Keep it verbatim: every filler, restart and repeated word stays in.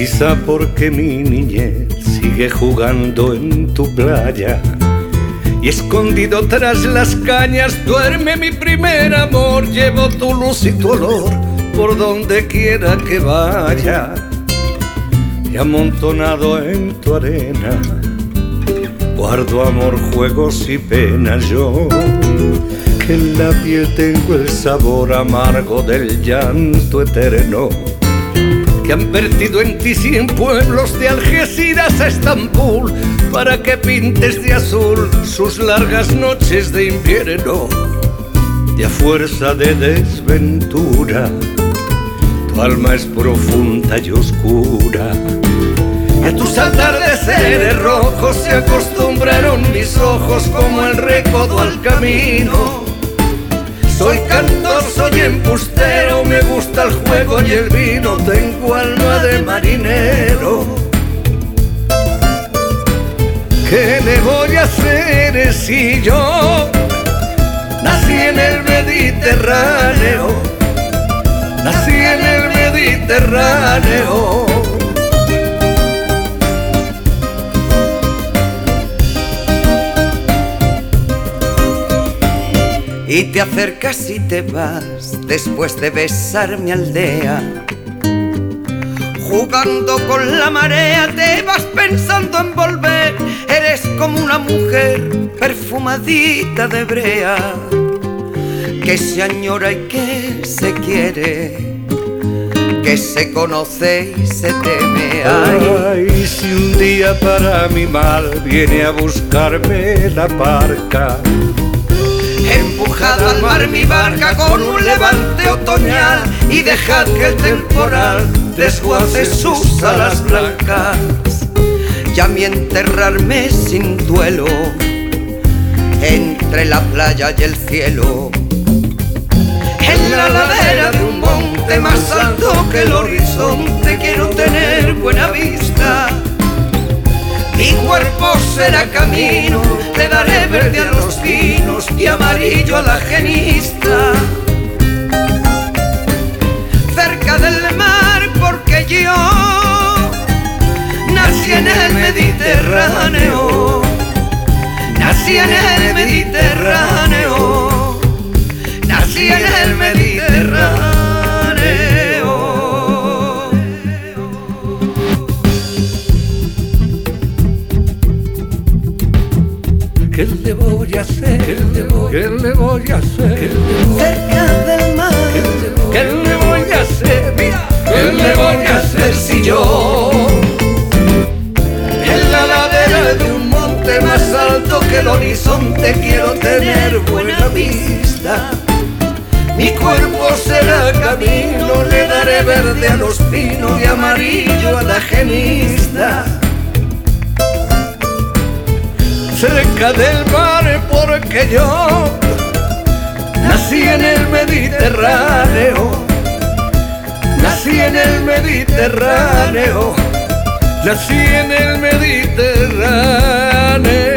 Quizá porque mi niñez sigue jugando en tu playa y escondido tras las cañas duerme mi primer amor. Llevo tu luz y tu olor por donde quiera que vaya, y amontonado en tu arena guardo amor, juegos y penas. Yo que en la piel tengo el sabor amargo del llanto eterno, que han vertido en ti cien pueblos de Algeciras a Estambul para que pintes de azul sus largas noches de invierno. Y a fuerza de desventura tu alma es profunda y oscura, y a tus atardeceres rojos se acostumbraron mis ojos como el recodo al camino. Soy cantor, soy embustero, me gusta el juego y el vino, tengo alma de marinero. ¿Qué le voy a hacer si yo nací en el Mediterráneo? Nací en el Mediterráneo. Y te acercas y te vas después de besar mi aldea. Jugando con la marea te vas pensando en volver. Eres como una mujer perfumadita de brea, que se añora y que se quiere, que se conoce y se teme. Ay, ay, si un día para mi mal viene a buscarme la barca, empujad al mar mi barca con un levante otoñal, y dejad que el temporal desguace sus alas blancas, y a mí enterrarme sin duelo entre la playa y el cielo, en la ladera de un monte más alto que el horizonte. Quiero tener buena vista, mi cuerpo será camino, le daré verde a los pinos y amarillo a la genista. Cerca del mar porque yo nací en el Mediterráneo, nací en el Mediterráneo, nací en el Mediterráneo. ¿qué le voy a hacer? ¿Qué le voy, ¿Qué le voy a hacer? Cerca del mar, ¿qué le voy a hacer? Mira, ¿qué le voy a hacer si yo en la ladera de un monte más alto que el horizonte quiero tener buena vista? Mi cuerpo será camino, le daré verde a los pinos y amarillo a la genista. cerca del mar, porque yo nací en el Mediterráneo, nací en el Mediterráneo, nací en el Mediterráneo.